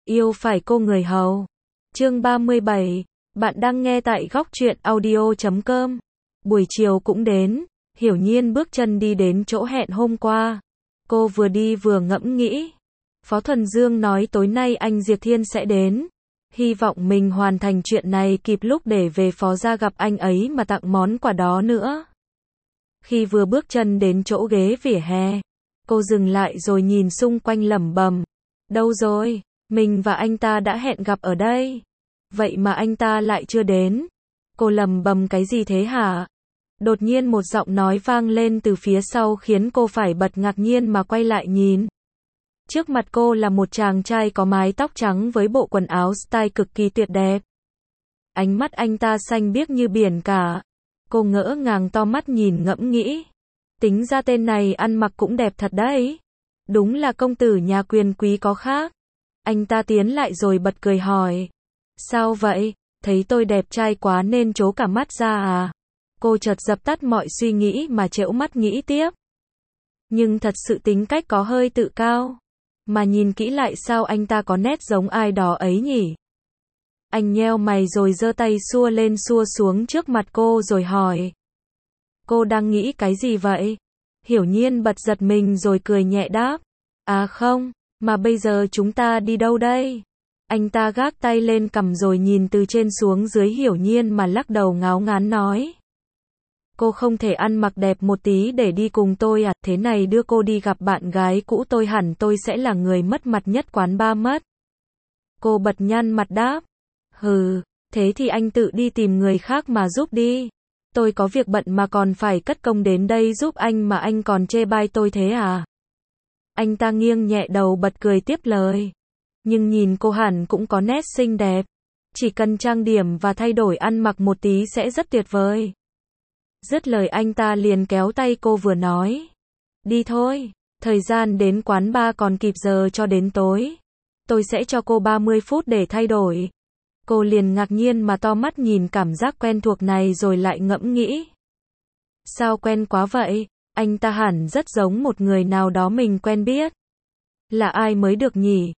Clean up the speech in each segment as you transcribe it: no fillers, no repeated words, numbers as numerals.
Yêu phải cô người hầu. Chương 37. Bạn đang nghe tại góc truyện audio.com. Buổi chiều cũng đến, Hiểu Nhiên bước chân đi đến chỗ hẹn hôm qua. Cô vừa đi vừa ngẫm nghĩ. Phó Thuần Dương nói tối nay anh Diệp Thiên sẽ đến. Hy vọng mình hoàn thành chuyện này kịp lúc để về Phó gia gặp anh ấy mà tặng món quà đó nữa. Khi vừa bước chân đến chỗ ghế vỉa hè, cô dừng lại rồi nhìn xung quanh lẩm bẩm. Đâu rồi? Mình và anh ta đã hẹn gặp ở đây. Vậy mà anh ta lại chưa đến. Cô lẩm bẩm cái gì thế hả? Đột nhiên một giọng nói vang lên từ phía sau khiến cô phải bật ngạc nhiên mà quay lại nhìn. Trước mặt cô là một chàng trai có mái tóc trắng với bộ quần áo style cực kỳ tuyệt đẹp. Ánh mắt anh ta xanh biếc như biển cả. Cô ngỡ ngàng to mắt nhìn ngẫm nghĩ. Tính ra tên này ăn mặc cũng đẹp thật đấy. Đúng là công tử nhà quyền quý có khác. Anh ta tiến lại rồi bật cười hỏi. Sao vậy? Thấy tôi đẹp trai quá nên trố cả mắt ra à? Cô chợt dập tắt mọi suy nghĩ mà trễu mắt nghĩ tiếp. Nhưng thật sự tính cách có hơi tự cao. Mà nhìn kỹ lại sao anh ta có nét giống ai đó ấy nhỉ? Anh nheo mày rồi giơ tay xua lên xua xuống trước mặt cô rồi hỏi. Cô đang nghĩ cái gì vậy? Hiểu Nhiên bật giật mình rồi cười nhẹ đáp. À không, mà bây giờ chúng ta đi đâu đây? Anh ta gác tay lên cằm rồi nhìn từ trên xuống dưới Hiểu Nhiên mà lắc đầu ngáo ngán nói. Cô không thể ăn mặc đẹp một tí để đi cùng tôi à? Thế này đưa cô đi gặp bạn gái cũ tôi hẳn tôi sẽ là người mất mặt nhất quán ba mất. Cô bật nhăn mặt đáp. Hừ, thế thì anh tự đi tìm người khác mà giúp đi. Tôi có việc bận mà còn phải cất công đến đây giúp anh mà anh còn chê bai tôi thế à? Anh ta nghiêng nhẹ đầu bật cười tiếp lời. Nhưng nhìn cô hẳn cũng có nét xinh đẹp. Chỉ cần trang điểm và thay đổi ăn mặc một tí sẽ rất tuyệt vời. Dứt lời anh ta liền kéo tay cô vừa nói. Đi thôi, thời gian đến quán bar còn kịp giờ cho đến tối. Tôi sẽ cho cô 30 phút để thay đổi. Cô liền ngạc nhiên mà to mắt nhìn cảm giác quen thuộc này rồi lại ngẫm nghĩ. Sao quen quá vậy? Anh ta hẳn rất giống một người nào đó mình quen biết. Là ai mới được nhỉ?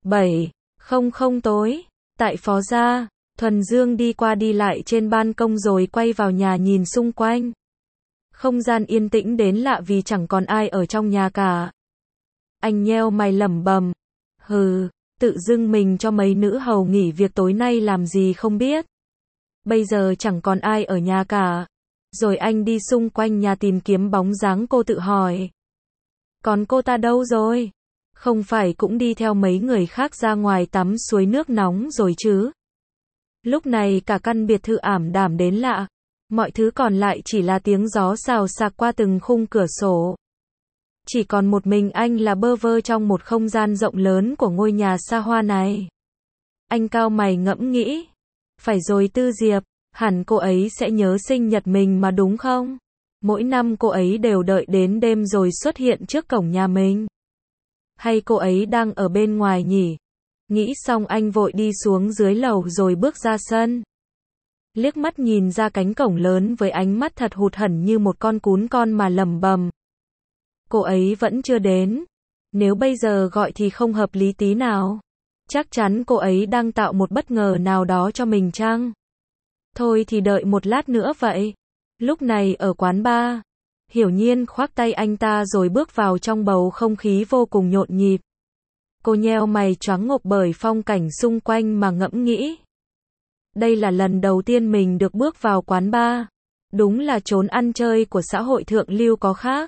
7:00 tối. Tại Phó gia, Thuần Dương đi qua đi lại trên ban công rồi quay vào nhà nhìn xung quanh. Không gian yên tĩnh đến lạ vì chẳng còn ai ở trong nhà cả. Anh nheo mày lẩm bẩm. Hừ, tự dưng mình cho mấy nữ hầu nghỉ việc tối nay làm gì không biết. Bây giờ chẳng còn ai ở nhà cả. Rồi anh đi xung quanh nhà tìm kiếm bóng dáng cô tự hỏi. Còn cô ta đâu rồi? Không phải cũng đi theo mấy người khác ra ngoài tắm suối nước nóng rồi chứ? Lúc này cả căn biệt thự ảm đạm đến lạ. Mọi thứ còn lại chỉ là tiếng gió xào xạc qua từng khung cửa sổ. Chỉ còn một mình anh là bơ vơ trong một không gian rộng lớn của ngôi nhà xa hoa này. Anh cau mày ngẫm nghĩ. Phải rồi Tư Diệp, hẳn cô ấy sẽ nhớ sinh nhật mình mà đúng không? Mỗi năm cô ấy đều đợi đến đêm rồi xuất hiện trước cổng nhà mình. Hay cô ấy đang ở bên ngoài nhỉ? Nghĩ xong anh vội đi xuống dưới lầu rồi bước ra sân. Liếc mắt nhìn ra cánh cổng lớn với ánh mắt thật hụt hẫng như một con cún con mà lẩm bẩm. Cô ấy vẫn chưa đến. Nếu bây giờ gọi thì không hợp lý tí nào. Chắc chắn cô ấy đang tạo một bất ngờ nào đó cho mình chăng? Thôi thì đợi một lát nữa vậy. Lúc này ở quán bar, Hiểu Nhiên khoác tay anh ta rồi bước vào trong bầu không khí vô cùng nhộn nhịp. Cô nheo mày choáng ngộp bởi phong cảnh xung quanh mà ngẫm nghĩ. Đây là lần đầu tiên mình được bước vào quán bar. Đúng là chốn ăn chơi của xã hội thượng lưu có khác.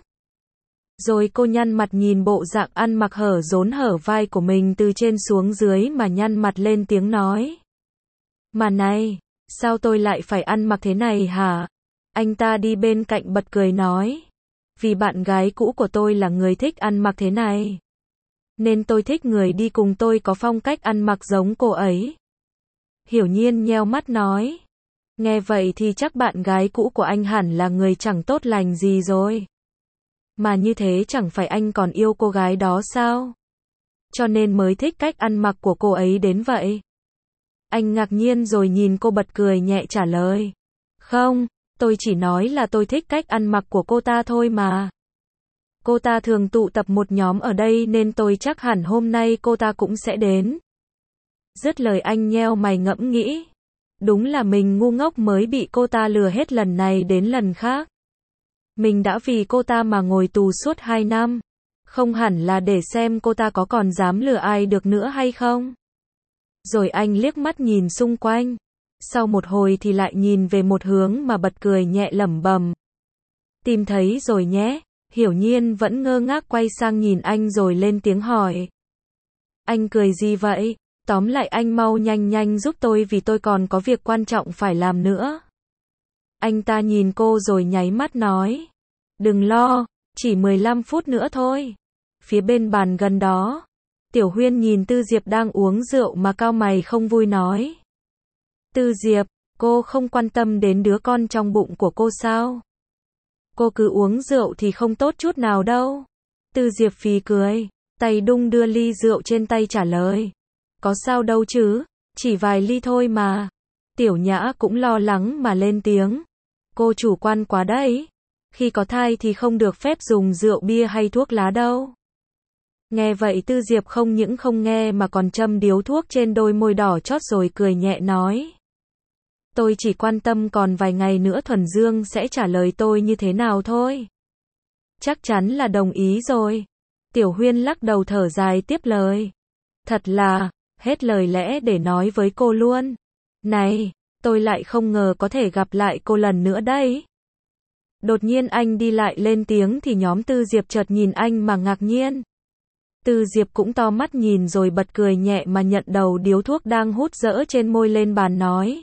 Rồi cô nhăn mặt nhìn bộ dạng ăn mặc hở rốn hở vai của mình từ trên xuống dưới mà nhăn mặt lên tiếng nói. Mà này, sao tôi lại phải ăn mặc thế này hả? Anh ta đi bên cạnh bật cười nói. Vì bạn gái cũ của tôi là người thích ăn mặc thế này. Nên tôi thích người đi cùng tôi có phong cách ăn mặc giống cô ấy. Hiểu Nhiên nheo mắt nói. Nghe vậy thì chắc bạn gái cũ của anh hẳn là người chẳng tốt lành gì rồi. Mà như thế chẳng phải anh còn yêu cô gái đó sao? Cho nên mới thích cách ăn mặc của cô ấy đến vậy. Anh ngạc nhiên rồi nhìn cô bật cười nhẹ trả lời. Không, tôi chỉ nói là tôi thích cách ăn mặc của cô ta thôi mà. Cô ta thường tụ tập một nhóm ở đây nên tôi chắc hẳn hôm nay cô ta cũng sẽ đến. Dứt lời anh nheo mày ngẫm nghĩ. Đúng là mình ngu ngốc mới bị cô ta lừa hết lần này đến lần khác. Mình đã vì cô ta mà ngồi tù suốt 2 năm. Không hẳn là để xem cô ta có còn dám lừa ai được nữa hay không. Rồi anh liếc mắt nhìn xung quanh. Sau một hồi thì lại nhìn về một hướng mà bật cười nhẹ lẩm bẩm. Tìm thấy rồi nhé. Hiểu Nhiên vẫn ngơ ngác quay sang nhìn anh rồi lên tiếng hỏi. Anh cười gì vậy? Tóm lại anh mau nhanh nhanh giúp tôi vì tôi còn có việc quan trọng phải làm nữa. Anh ta nhìn cô rồi nháy mắt nói. Đừng lo, chỉ 15 phút nữa thôi. Phía bên bàn gần đó, Tiểu Huyên nhìn Tư Diệp đang uống rượu mà cau mày không vui nói. Tư Diệp, cô không quan tâm đến đứa con trong bụng của cô sao? Cô cứ uống rượu thì không tốt chút nào đâu. Tư Diệp phì cười, tay đung đưa ly rượu trên tay trả lời. Có sao đâu chứ, chỉ vài ly thôi mà. Tiểu Nhã cũng lo lắng mà lên tiếng. Cô chủ quan quá đấy. Khi có thai thì không được phép dùng rượu bia hay thuốc lá đâu. Nghe vậy Tư Diệp không những không nghe mà còn châm điếu thuốc trên đôi môi đỏ chót rồi cười nhẹ nói. Tôi chỉ quan tâm còn vài ngày nữa Thuần Dương sẽ trả lời tôi như thế nào thôi. Chắc chắn là đồng ý rồi. Tiểu Huyên lắc đầu thở dài tiếp lời. Thật là, hết lời lẽ để nói với cô luôn. Này, tôi lại không ngờ có thể gặp lại cô lần nữa đấy. Đột nhiên anh đi lại lên tiếng thì nhóm Tư Diệp chợt nhìn anh mà ngạc nhiên. Tư Diệp cũng to mắt nhìn rồi bật cười nhẹ mà nhận đầu điếu thuốc đang hút dở trên môi lên bàn nói.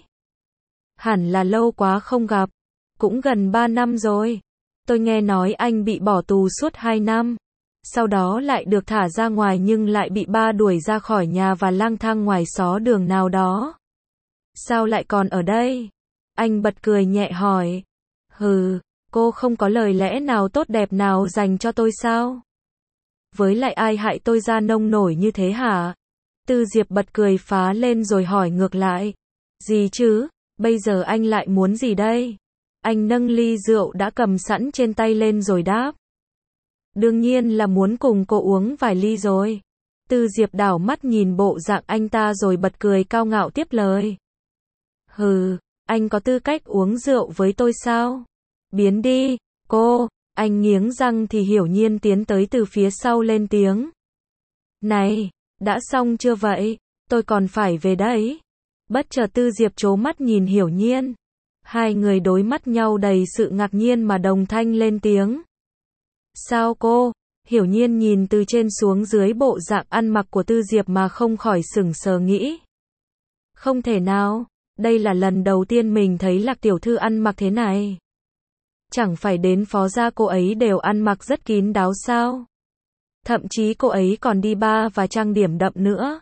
Hẳn là lâu quá không gặp. Cũng gần 3 năm rồi. Tôi nghe nói anh bị bỏ tù suốt 2 năm. Sau đó lại được thả ra ngoài nhưng lại bị ba đuổi ra khỏi nhà và lang thang ngoài xó đường nào đó. Sao lại còn ở đây? Anh bật cười nhẹ hỏi. Hừ, cô không có lời lẽ nào tốt đẹp nào dành cho tôi sao? Với lại ai hại tôi ra nông nổi như thế hả? Tư Diệp bật cười phá lên rồi hỏi ngược lại. Gì chứ? Bây giờ anh lại muốn gì đây? Anh nâng ly rượu đã cầm sẵn trên tay lên rồi đáp. Đương nhiên là muốn cùng cô uống vài ly rồi. Tư Diệp đảo mắt nhìn bộ dạng anh ta rồi bật cười cao ngạo tiếp lời. Hừ, anh có tư cách uống rượu với tôi sao? Biến đi, cô. Anh nghiến răng thì Hiểu Nhiên tiến tới từ phía sau lên tiếng. Này, đã xong chưa vậy? Tôi còn phải về đấy. Bất chợt Tư Diệp trố mắt nhìn Hiểu Nhiên. Hai người đối mắt nhau đầy sự ngạc nhiên mà đồng thanh lên tiếng. Sao cô? Hiểu Nhiên nhìn từ trên xuống dưới bộ dạng ăn mặc của Tư Diệp mà không khỏi sững sờ nghĩ. Không thể nào, đây là lần đầu tiên mình thấy Lạc tiểu thư ăn mặc thế này. Chẳng phải đến phó gia cô ấy đều ăn mặc rất kín đáo sao? Thậm chí cô ấy còn đi bar và trang điểm đậm nữa.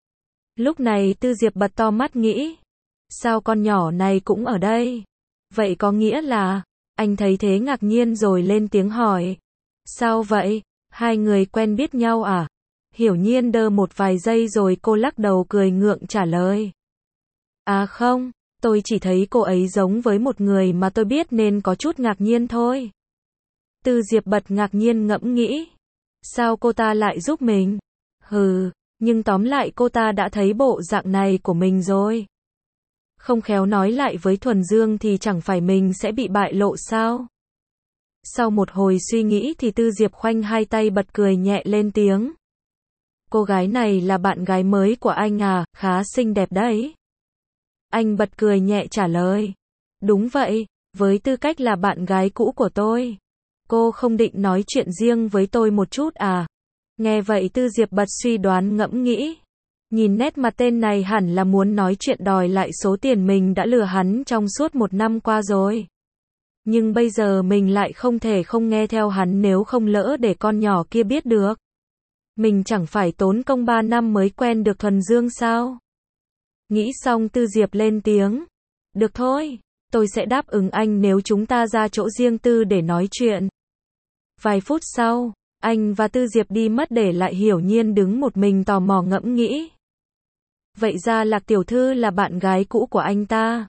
Lúc này Tư Diệp bật to mắt nghĩ. Sao con nhỏ này cũng ở đây? Vậy có nghĩa là, anh thấy thế ngạc nhiên rồi lên tiếng hỏi. Sao vậy? Hai người quen biết nhau à? Hiểu Nhiên đơ một vài giây rồi cô lắc đầu cười ngượng trả lời. À không, tôi chỉ thấy cô ấy giống với một người mà tôi biết nên có chút ngạc nhiên thôi. Tư Diệp bật ngạc nhiên ngẫm nghĩ. Sao cô ta lại giúp mình? Hừ, nhưng tóm lại cô ta đã thấy bộ dạng này của mình rồi. Không khéo nói lại với Thuần Dương thì chẳng phải mình sẽ bị bại lộ sao? Sau một hồi suy nghĩ thì Tư Diệp khoanh hai tay bật cười nhẹ lên tiếng. Cô gái này là bạn gái mới của anh à, khá xinh đẹp đấy. Anh bật cười nhẹ trả lời. Đúng vậy, với tư cách là bạn gái cũ của tôi. Cô không định nói chuyện riêng với tôi một chút à? Nghe vậy Tư Diệp bật suy đoán ngẫm nghĩ. Nhìn nét mặt tên này hẳn là muốn nói chuyện đòi lại số tiền mình đã lừa hắn trong suốt 1 năm qua rồi. Nhưng bây giờ mình lại không thể không nghe theo hắn nếu không lỡ để con nhỏ kia biết được. Mình chẳng phải tốn công 3 năm mới quen được Thuần Dương sao? Nghĩ xong Tư Diệp lên tiếng. Được thôi, tôi sẽ đáp ứng anh nếu chúng ta ra chỗ riêng tư để nói chuyện. Vài phút sau, anh và Tư Diệp đi mất để lại Hiểu Nhiên đứng một mình tò mò ngẫm nghĩ. Vậy ra Lạc tiểu thư là bạn gái cũ của anh ta.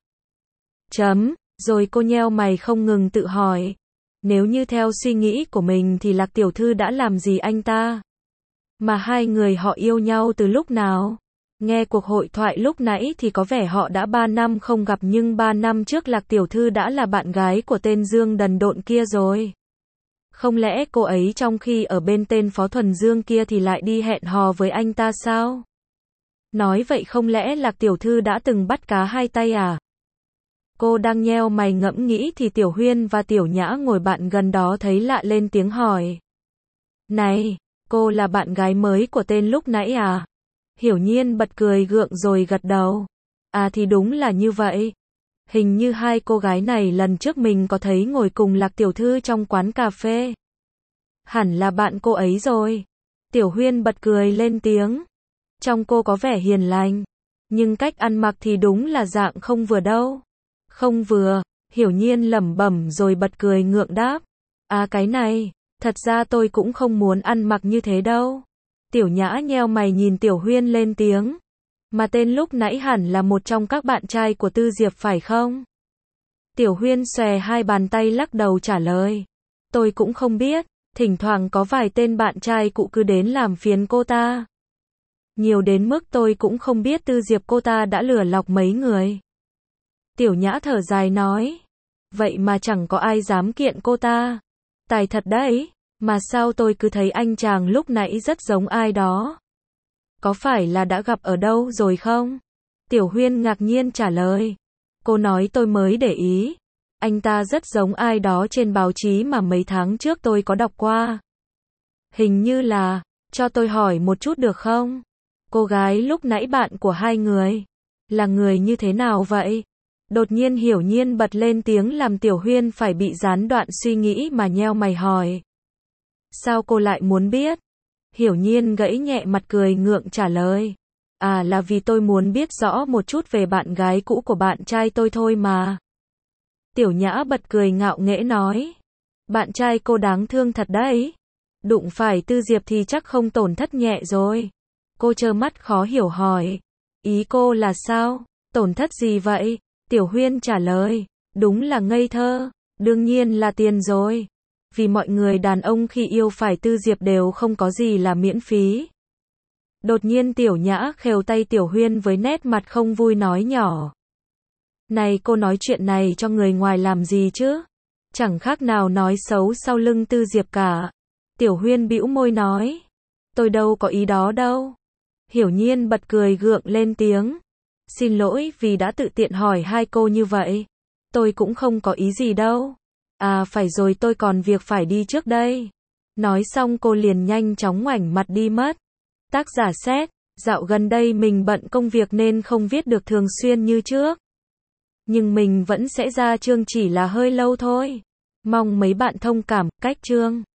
Rồi cô nheo mày không ngừng tự hỏi. Nếu như theo suy nghĩ của mình thì Lạc tiểu thư đã làm gì anh ta? Mà hai người họ yêu nhau từ lúc nào? Nghe cuộc hội thoại lúc nãy thì có vẻ họ đã 3 năm không gặp, nhưng 3 năm trước Lạc tiểu thư đã là bạn gái của tên Dương đần độn kia rồi. Không lẽ cô ấy trong khi ở bên tên Phó Thuần Dương kia thì lại đi hẹn hò với anh ta sao? Nói vậy không lẽ Lạc tiểu thư đã từng bắt cá hai tay à? Cô đang nheo mày ngẫm nghĩ thì Tiểu Huyên và Tiểu Nhã ngồi bạn gần đó thấy lạ lên tiếng hỏi. Này, cô là bạn gái mới của tên lúc nãy à? Hiểu Nhiên bật cười gượng rồi gật đầu. À thì đúng là như vậy. Hình như hai cô gái này lần trước mình có thấy ngồi cùng Lạc tiểu thư trong quán cà phê. Hẳn là bạn cô ấy rồi. Tiểu Huyên bật cười lên tiếng. Trông cô có vẻ hiền lành, nhưng cách ăn mặc thì đúng là dạng không vừa đâu. Không vừa, Hiểu Nhiên lẩm bẩm rồi bật cười ngượng đáp. À cái này, thật ra tôi cũng không muốn ăn mặc như thế đâu. Tiểu Nhã nheo mày nhìn Tiểu Huyên lên tiếng. Mà tên lúc nãy hẳn là một trong các bạn trai của Tư Diệp phải không? Tiểu Huyên xòe hai bàn tay lắc đầu trả lời. Tôi cũng không biết, thỉnh thoảng có vài tên bạn trai cũ cứ đến làm phiền cô ta. Nhiều đến mức tôi cũng không biết Tư Diệp cô ta đã lừa lọc mấy người. Tiểu Nhã thở dài nói. Vậy mà chẳng có ai dám kiện cô ta. Tài thật đấy, mà sao tôi cứ thấy anh chàng lúc nãy rất giống ai đó. Có phải là đã gặp ở đâu rồi không? Tiểu Huyên ngạc nhiên trả lời. Cô nói tôi mới để ý. Anh ta rất giống ai đó trên báo chí mà mấy tháng trước tôi có đọc qua. Hình như là, cho tôi hỏi một chút được không? Cô gái lúc nãy bạn của hai người, là người như thế nào vậy? Đột nhiên Hiểu Nhiên bật lên tiếng làm Tiểu Huyên phải bị gián đoạn suy nghĩ mà nheo mày hỏi. Sao cô lại muốn biết? Hiểu Nhiên gãy nhẹ mặt cười ngượng trả lời. À là vì tôi muốn biết rõ một chút về bạn gái cũ của bạn trai tôi thôi mà. Tiểu Nhã bật cười ngạo nghễ nói. Bạn trai cô đáng thương thật đấy. Đụng phải Tư Diệp thì chắc không tổn thất nhẹ rồi. Cô trơ mắt khó hiểu hỏi. Ý cô là sao? Tổn thất gì vậy? Tiểu Huyên trả lời. Đúng là ngây thơ. Đương nhiên là tiền rồi. Vì mọi người đàn ông khi yêu phải Tư Diệp đều không có gì là miễn phí. Đột nhiên Tiểu Nhã khều tay Tiểu Huyên với nét mặt không vui nói nhỏ. Này cô nói chuyện này cho người ngoài làm gì chứ? Chẳng khác nào nói xấu sau lưng Tư Diệp cả. Tiểu Huyên bĩu môi nói. Tôi đâu có ý đó đâu. Hiểu Nhiên bật cười gượng lên tiếng. Xin lỗi vì đã tự tiện hỏi hai cô như vậy. Tôi cũng không có ý gì đâu. À phải rồi tôi còn việc phải đi trước đây. Nói xong cô liền nhanh chóng ngoảnh mặt đi mất. Tác giả Sét, dạo gần đây mình bận công việc nên không viết được thường xuyên như trước. Nhưng mình vẫn sẽ ra chương chỉ là hơi lâu thôi. Mong mấy bạn thông cảm, cách chương.